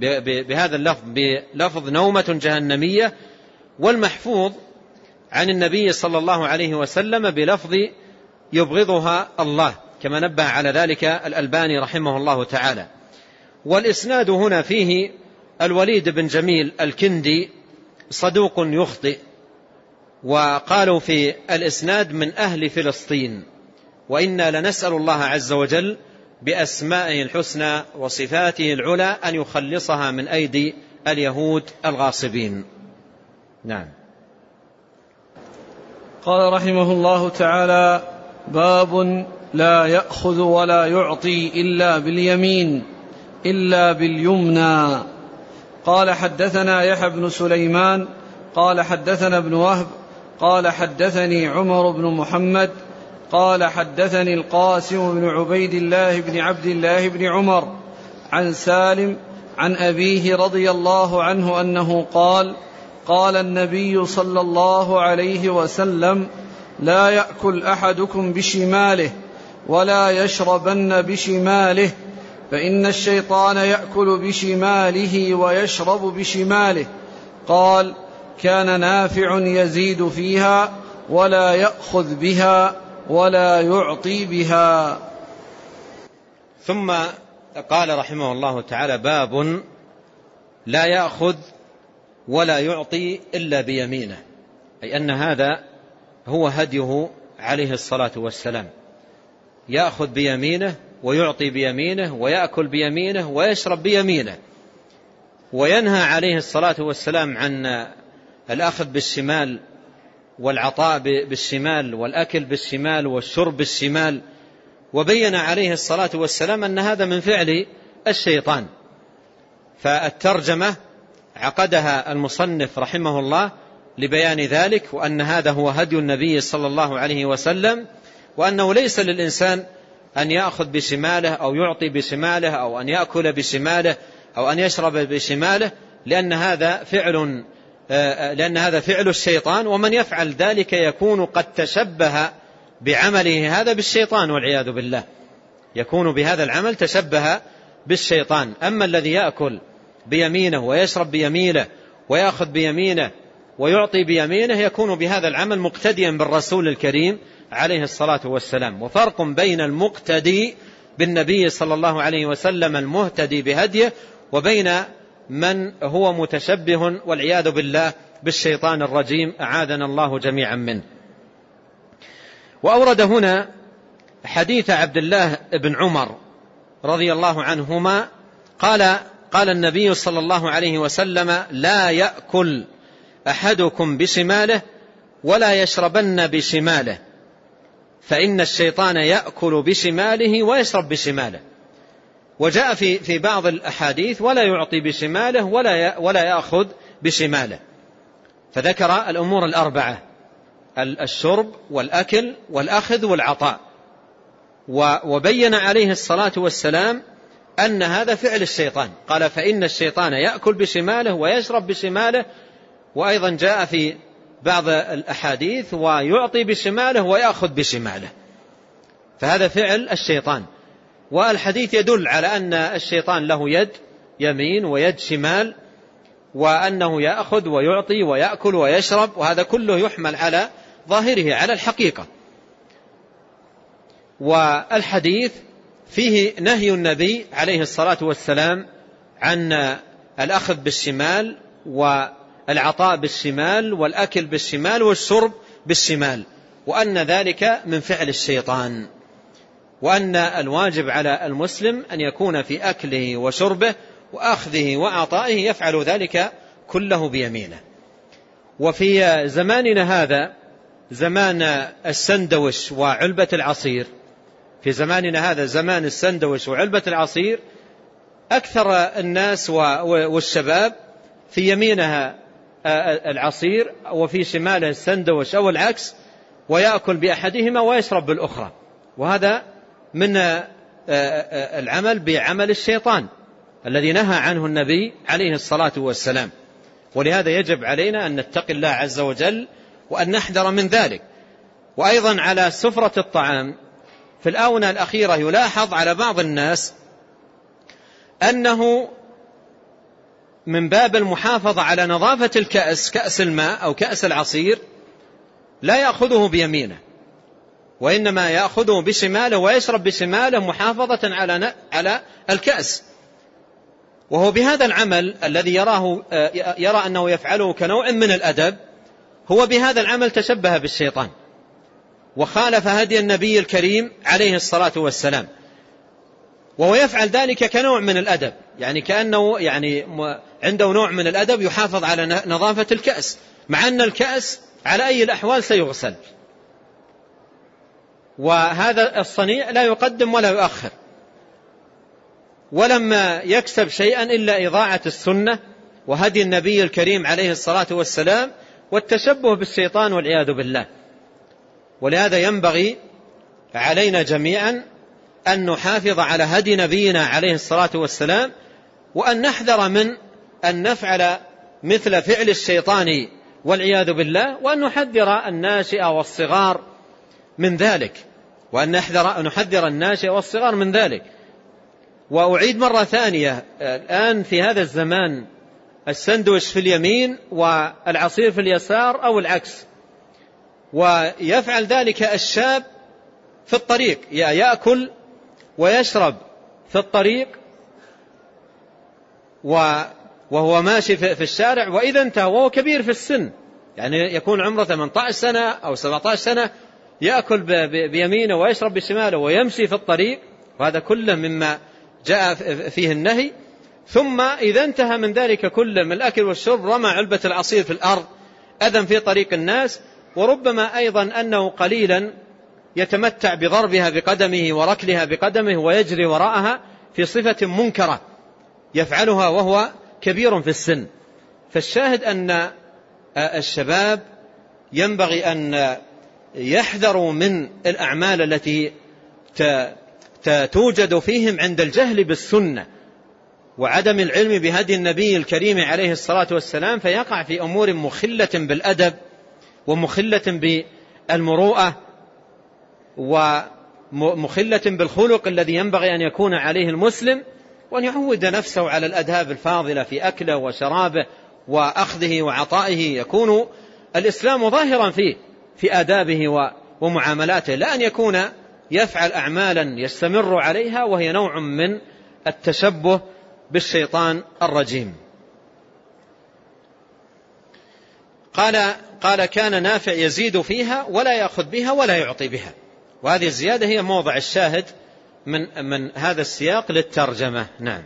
بلفظ نومة جهنمية، والمحفوظ عن النبي صلى الله عليه وسلم بلفظ يبغضها الله، كما نبه على ذلك الألباني رحمه الله تعالى. والإسناد هنا فيه الوليد بن جميل الكندي صدوق يخطئ، وقالوا في الإسناد من أهل فلسطين، وإنا لنسأل الله عز وجل بأسمائه الحسنى وصفاته العلى أن يخلصها من أيدي اليهود الغاصبين. نعم. قال رحمه الله تعالى: باب لا يأخذ ولا يعطي إلا باليمين إلا باليمنى. قال حدثنا يحيى بن سليمان قال حدثنا ابن وهب قال حدثني عمر بن محمد قال حدثني القاسم بن عبيد الله بن عبد الله بن عمر عن سالم عن أبيه رضي الله عنه أنه قال: قال النبي صلى الله عليه وسلم: لا يأكل أحدكم بشماله ولا يشربن بشماله، فإن الشيطان يأكل بشماله ويشرب بشماله. قال: كان نافع يزيد فيها ولا يأخذ بها ولا يعطي بها. ثم قال رحمه الله تعالى: باب لا يأخذ ولا يعطي إلا بيمينه، أي أن هذا هو هديه عليه الصلاة والسلام، يأخذ بيمينه ويعطي بيمينه ويأكل بيمينه ويشرب بيمينه. وينهى عليه الصلاة والسلام عن الأخذ بالشمال والعطاء بالشمال والأكل بالشمال والشرب بالشمال، وبين عليه الصلاة والسلام أن هذا من فعل الشيطان. فالترجمة عقدها المصنف رحمه الله لبيان ذلك، وأن هذا هو هدي النبي صلى الله عليه وسلم، وأنه ليس للإنسان أن يأخذ بشماله أو يعطي بشماله أو أن يأكل بشماله أو أن يشرب بشماله، لأن هذا فعل الشيطان، ومن يفعل ذلك يكون قد تشبه بعمله هذا بالشيطان والعياذ بالله، يكون بهذا العمل تشبه بالشيطان. أما الذي يأكل بيمينه ويشرب بيمينه ويأخذ بيمينه ويعطي بيمينه يكون بهذا العمل مقتديا بالرسول الكريم عليه الصلاة والسلام. وفرق بين المقتدي بالنبي صلى الله عليه وسلم المهتدي بهديه وبين من هو متشبه والعياذ بالله بالشيطان الرجيم، أعاذنا الله جميعا منه. وأورد هنا حديث عبد الله بن عمر رضي الله عنهما قال النبي صلى الله عليه وسلم: لا يأكل أحدكم بشماله ولا يشربن بشماله، فإن الشيطان يأكل بشماله ويشرب بشماله. وجاء في بعض الأحاديث: ولا يعطي بشماله ولا يأخذ بشماله، فذكر الأمور الأربعة: الشرب والأكل والأخذ والعطاء. وبين عليه الصلاة والسلام أن هذا فعل الشيطان، قال: فإن الشيطان يأكل بشماله ويشرب بشماله. وأيضا جاء في بعض الأحاديث: ويعطي بشماله ويأخذ بشماله، فهذا فعل الشيطان. والحديث يدل على أن الشيطان له يد يمين ويد شمال، وأنه يأخذ ويعطي ويأكل ويشرب، وهذا كله يحمل على ظاهره على الحقيقة. والحديث فيه نهي النبي عليه الصلاة والسلام عن الأخذ بالشمال والعطاء بالشمال والأكل بالشمال والشرب بالشمال، وأن ذلك من فعل الشيطان، وأن الواجب على المسلم أن يكون في أكله وشربه وأخذه وعطائه يفعل ذلك كله بيمينه. وفي زماننا هذا زمان السندوش وعلبة العصير، في زماننا هذا زمان السندوش وعلبة العصير، أكثر الناس والشباب في يمينها العصير وفي شماله السندوش أو العكس، ويأكل بأحدهما ويشرب بالأخرى، وهذا من العمل بعمل الشيطان الذي نهى عنه النبي عليه الصلاة والسلام. ولهذا يجب علينا أن نتقي الله عز وجل وأن نحذر من ذلك. وأيضا على سفرة الطعام في الآونة الأخيرة يلاحظ على بعض الناس أنه من باب المحافظة على نظافة الكأس، كأس الماء أو كأس العصير، لا يأخذه بيمينه وإنما يأخذه بشماله ويشرب بشماله محافظة على الكأس. وهو بهذا العمل الذي يرى أنه يفعله كنوع من الأدب، هو بهذا العمل تشبه بالشيطان وخالف هدي النبي الكريم عليه الصلاة والسلام، وهو يفعل ذلك كنوع من الأدب، يعني كأنه عنده نوع من الأدب يحافظ على نظافة الكأس، مع أن الكأس على أي الأحوال سيغسل، وهذا الصنيع لا يقدم ولا يؤخر، ولما يكسب شيئا إلا إضاعة السنة وهدي النبي الكريم عليه الصلاة والسلام والتشبه بالشيطان والعياذ بالله. ولهذا ينبغي علينا جميعا أن نحافظ على هدي نبينا عليه الصلاة والسلام، وأن نحذر من أن نفعل مثل فعل الشيطان والعياذ بالله، وأن نحذر الناشئ والصغار من ذلك، وأن نحذر الناشئ والصغار من ذلك. وأعيد مرة ثانية، الآن في هذا الزمان السندويش في اليمين والعصير في اليسار أو العكس، ويفعل ذلك الشاب في الطريق، يأكل ويشرب في الطريق وهو ماشي في الشارع، وإذا انتهى وهو كبير في السن، يعني يكون عمره 18 سنة أو 17 سنة، يأكل بيمينه ويشرب بشماله ويمشي في الطريق، وهذا كله مما جاء فيه النهي. ثم إذا انتهى من ذلك كله من الأكل والشرب رمى علبة العصير في الأرض أذن في طريق الناس، وربما أيضا أنه قليلا يتمتع بضربها بقدمه وركلها بقدمه ويجري وراءها في صفة منكرة يفعلها وهو كبير في السن. فالشاهد أن الشباب ينبغي أن يحذروا من الأعمال التي توجد فيهم عند الجهل بالسنة وعدم العلم بهدي النبي الكريم عليه الصلاة والسلام، فيقع في أمور مخلة بالأدب ومخلة بالمروءة ومخلة بالخلق الذي ينبغي أن يكون عليه المسلم، وأن يعود نفسه على الأداب الفاضلة في أكله وشرابه وأخذه وعطائه، يكون الإسلام ظاهرا فيه في آدابه ومعاملاته، لا أن يكون يفعل أعمالا يستمر عليها وهي نوع من التشبه بالشيطان الرجيم. قال كان نافع يزيد فيها ولا يأخذ بها ولا يعطي بها، وهذه الزيادة هي موضع الشاهد من هذا السياق للترجمة. نعم.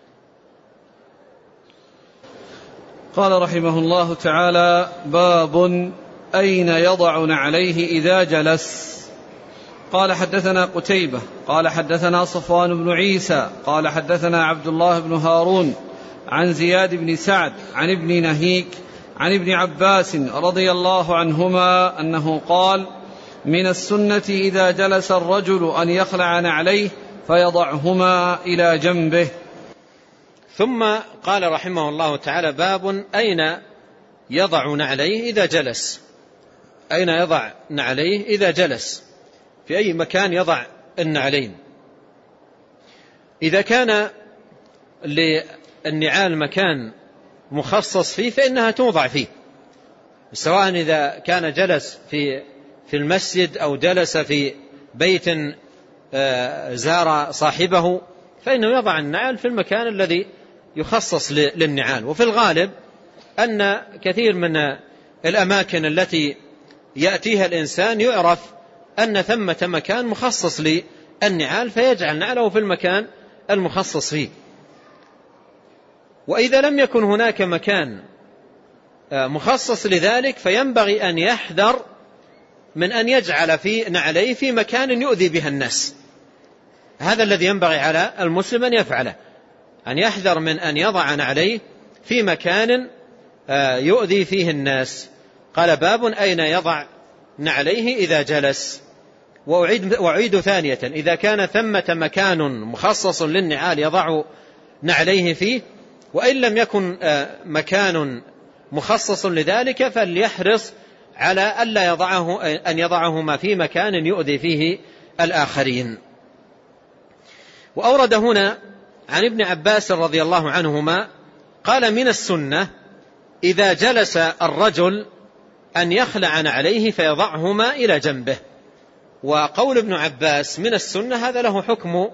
قال رحمه الله تعالى: باب أين يضع نعليه إذا جلس. قال حدثنا قتيبة قال حدثنا صفوان بن عيسى قال حدثنا عبد الله بن هارون عن زياد بن سعد عن ابن نهيك عن ابن عباس رضي الله عنهما أنه قال: من السنة إذا جلس الرجل أن يخلع نعليه فيضعهما إلى جنبه. ثم قال رحمه الله تعالى: باب أين يضع نعليه إذا جلس. أين يضع نعليه إذا جلس، في أي مكان يضع النعلين. إذا كان للنعال مكان مخصص فيه فإنها توضع فيه، سواء إذا كان جلس في المسجد أو جلس في بيت زار صاحبه فإنه يضع النعال في المكان الذي يخصص للنعال. وفي الغالب أن كثير من الأماكن التي يأتيها الإنسان يعرف أن ثمة مكان مخصص للنعال فيجعل نعله في المكان المخصص فيه. وإذا لم يكن هناك مكان مخصص لذلك فينبغي أن يحذر من أن يجعل في نعليه في مكان يؤذي بها الناس. هذا الذي ينبغي على المسلم أن يفعله، أن يحذر من أن يضع نعليه في مكان يؤذي فيه الناس. قال: باب أين يضع نعليه إذا جلس. وأعيد ثانية: إذا كان ثمة مكان مخصص للنعال يضع نعليه فيه، وإن لم يكن مكان مخصص لذلك فليحرص على ألا أن يضعهما في مكان يؤذي فيه الآخرين. وأورد هنا عن ابن عباس رضي الله عنهما قال من السنة إذا جلس الرجل أن يخلع عليه فيضعهما إلى جنبه. وقول ابن عباس من السنة هذا له حكم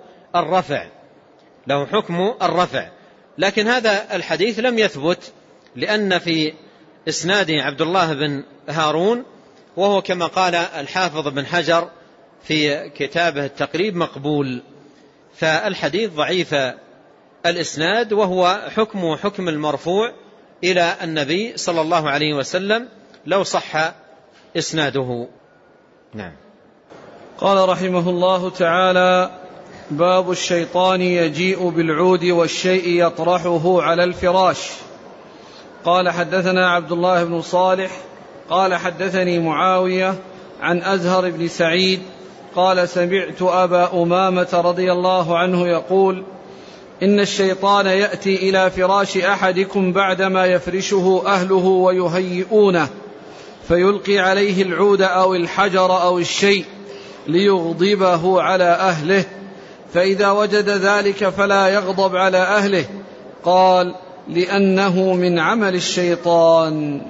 الرفع، لكن هذا الحديث لم يثبت، لأن في إسناده عبد الله بن هارون، وهو كما قال الحافظ بن حجر في كتابه التقريب مقبول، فالحديث ضعيف الإسناد، وهو حكم المرفوع إلى النبي صلى الله عليه وسلم لو صح إسناده. نعم. قال رحمه الله تعالى: باب الشيطان يجيء بالعود والشيء يطرحه على الفراش. قال حدثنا عبد الله بن صالح قال حدثني معاوية عن أزهر بن سعيد قال سمعت أبا أمامة رضي الله عنه يقول: إن الشيطان يأتي إلى فراش أحدكم بعدما يفرشه أهله ويهيئونه، فيلقي عليه العود أو الحجر أو الشيء ليغضبه على أهله، فإذا وجد ذلك فلا يغضب على أهله. قال: لأنه من عمل الشيطان.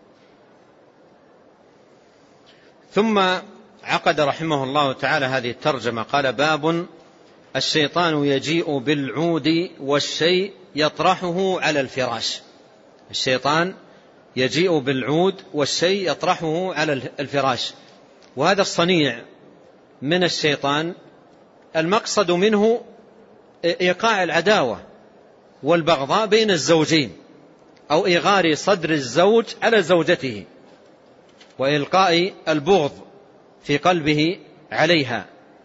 ثم عقد رحمه الله تعالى هذه الترجمة، قال: باب الشيطان يجيء بالعود والشيء يطرحه على الفراش. الشيطان يجيء بالعود والشيء يطرحه على الفراش، وهذا الصنيع من الشيطان المقصد منه إيقاع العداوة والبغضاء بين الزوجين، أو إغار صدر الزوج على زوجته وإلقاء البغض في قلبه عليها.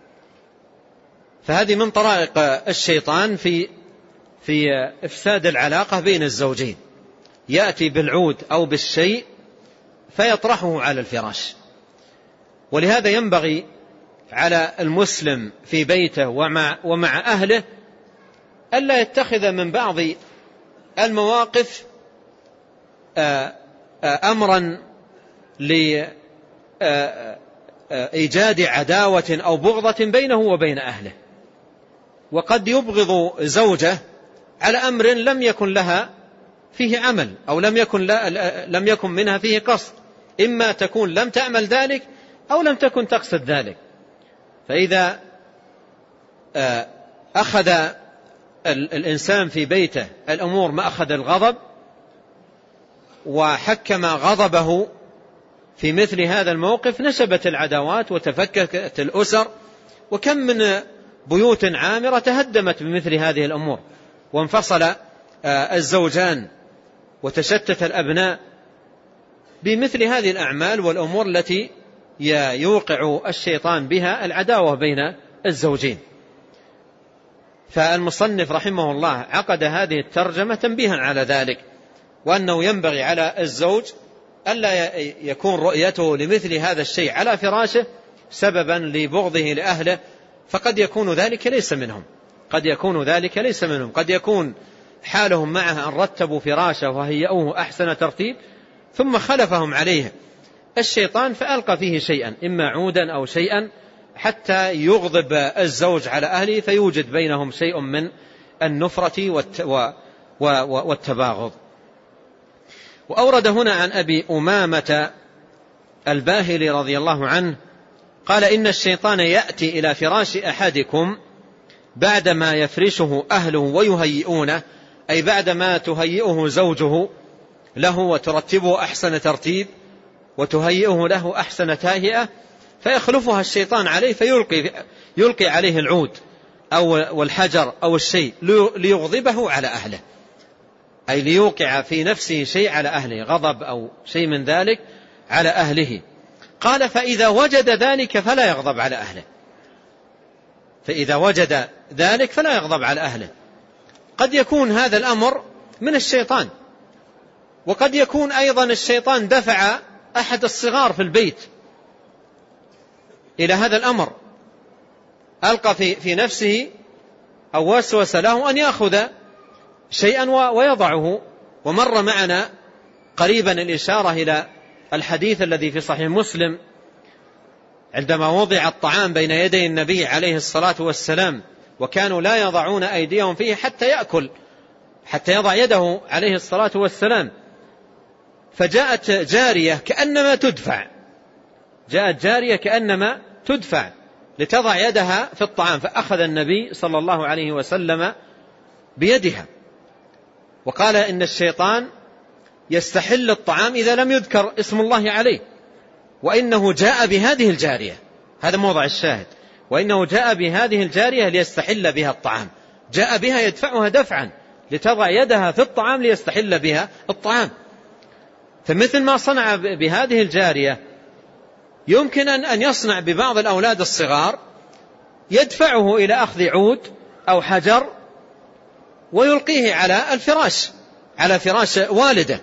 فهذه من طرائق الشيطان في إفساد العلاقة بين الزوجين، يأتي بالعود أو بالشيء فيطرحه على الفراش. ولهذا ينبغي على المسلم في بيته ومع أهله ألا يتخذ من بعض المواقف أمرا لإيجاد عداوة أو بغضة بينه وبين أهله. وقد يبغض زوجه على أمر لم يكن لها فيه عمل، أو لم يكن منها فيه قصد، إما تكون لم تعمل ذلك أو لم تكن تقصد ذلك. فإذا أخذ الإنسان في بيته الأمور ما أخذ الغضب وحكم غضبه في مثل هذا الموقف، نشبت العداوات وتفككت الأسر، وكم من بيوت عامرة تهدمت بمثل هذه الأمور، وانفصل الزوجان وتشتت الأبناء بمثل هذه الأعمال والأمور التي يوقع الشيطان بها العداوة بين الزوجين. فالمصنف رحمه الله عقد هذه الترجمة تنبيها على ذلك، وأنه ينبغي على الزوج ألا يكون رؤيته لمثل هذا الشيء على فراشه سببا لبغضه لأهله، فقد يكون ذلك ليس منهم، قد يكون حالهم معه أن رتبوا فراشه وهيئوه أحسن ترتيب، ثم خلفهم عليه الشيطان فألقى فيه شيئا، إما عودا أو شيئا، حتى يغضب الزوج على أهله، فيوجد بينهم شيء من النفرة والتباغض. وأورد هنا عن أبي أمامة الباهلي رضي الله عنه قال: إن الشيطان يأتي إلى فراش أحدكم بعدما يفرشه أهله ويهيئونه، أي بعدما تهيئه زوجه له وترتبه أحسن ترتيب وتهيئه له أحسن تهيئة، فيخلفها الشيطان عليه فيلقي عليه العود أو الحجر أو الشيء ليغضبه على أهله، أي ليوقع في نفسه شيء على أهله، غضب أو شيء من ذلك على أهله. قال: فإذا وجد ذلك فلا يغضب على أهله. قد يكون هذا الأمر من الشيطان، وقد يكون أيضا الشيطان دفع أحد الصغار في البيت إلى هذا الأمر، ألقى في نفسه أو وسوس له أن يأخذ شيئا ويضعه. ومر معنا قريبا الإشارة إلى الحديث الذي في صحيح مسلم، عندما وضع الطعام بين يدي النبي عليه الصلاة والسلام وكانوا لا يضعون أيديهم فيه حتى يأكل، حتى يضع يده عليه الصلاة والسلام. فجاءت جارية كأنما تدفع، جاءت جارية كأنما تدفع لتضع يدها في الطعام، فأخذ النبي صلى الله عليه وسلم بيدها وقال إن الشيطان يستحل الطعام إذا لم يذكر اسم الله عليه، وإنه جاء بهذه الجارية، هذا موضع الشاهد، وإنه جاء بهذه الجارية ليستحل بها الطعام، جاء بها يدفعها دفعا لتضع يدها في الطعام ليستحل بها الطعام. فمثل ما صنع بهذه الجارية يمكن أن يصنع ببعض الأولاد الصغار، يدفعه إلى أخذ عود أو حجر ويلقيه على الفراش، على فراش والده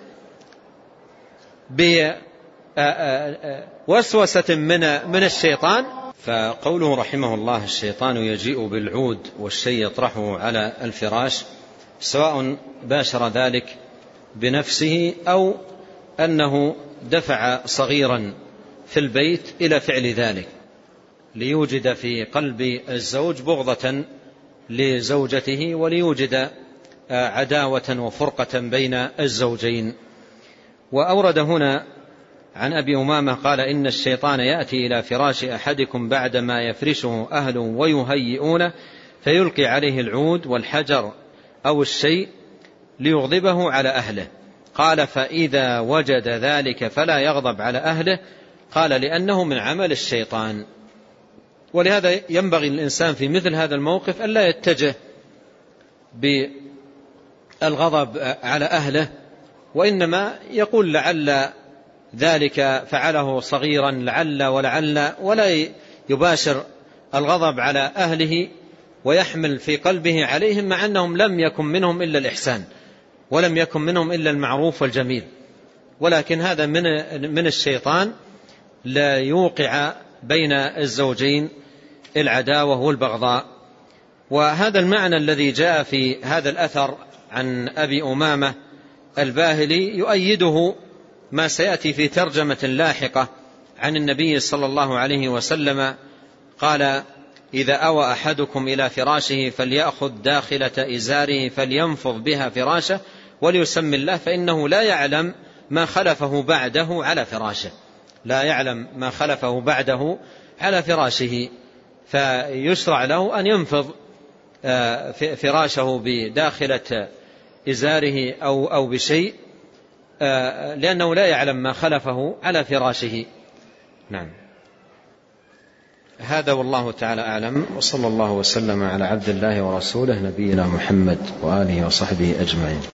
بوسوسة من الشيطان. فقوله رحمه الله الشيطان يجيء بالعود والشيء يطرحه على الفراش، سواء باشر ذلك بنفسه أو أنه دفع صغيرا في البيت إلى فعل ذلك ليوجد في قلب الزوج بغضة لزوجته وليوجد عداوة وفرقة بين الزوجين. وأورد هنا عن أبي أمامة قال إن الشيطان يأتي إلى فراش أحدكم بعدما يفرشه أهله ويهيئونه فيلقي عليه العود والحجر أو الشيء ليغضبه على أهله. قال فإذا وجد ذلك فلا يغضب على أهله، قال لأنه من عمل الشيطان. ولهذا ينبغي الإنسان في مثل هذا الموقف أن لا يتجه بالغضب على أهله، وإنما يقول لعل ذلك فعله صغيرا، لعل ولعل، ولا يباشر الغضب على أهله ويحمل في قلبه عليهم، مع أنهم لم يكن منهم إلا الإحسان ولم يكن منهم إلا المعروف والجميل، ولكن هذا من الشيطان لا يوقع بين الزوجين العداوة والبغضاء. وهذا المعنى الذي جاء في هذا الأثر عن أبي أمامة الباهلي يؤيده ما سيأتي في ترجمة لاحقة عن النبي صلى الله عليه وسلم قال إذا أوى أحدكم إلى فراشه فليأخذ داخلة إزاره فلينفض بها فراشه وليسمي الله فإنه لا يعلم ما خلفه بعده على فراشه، لا يعلم ما خلفه بعده على فراشه، فيشرع له أن ينفض فراشه بداخلة إزاره أو بشيء، لأنه لا يعلم ما خلفه على فراشه. نعم، هذا والله تعالى أعلم، وصلى الله وسلم على عبد الله ورسوله نبينا محمد وآله وصحبه أجمعين.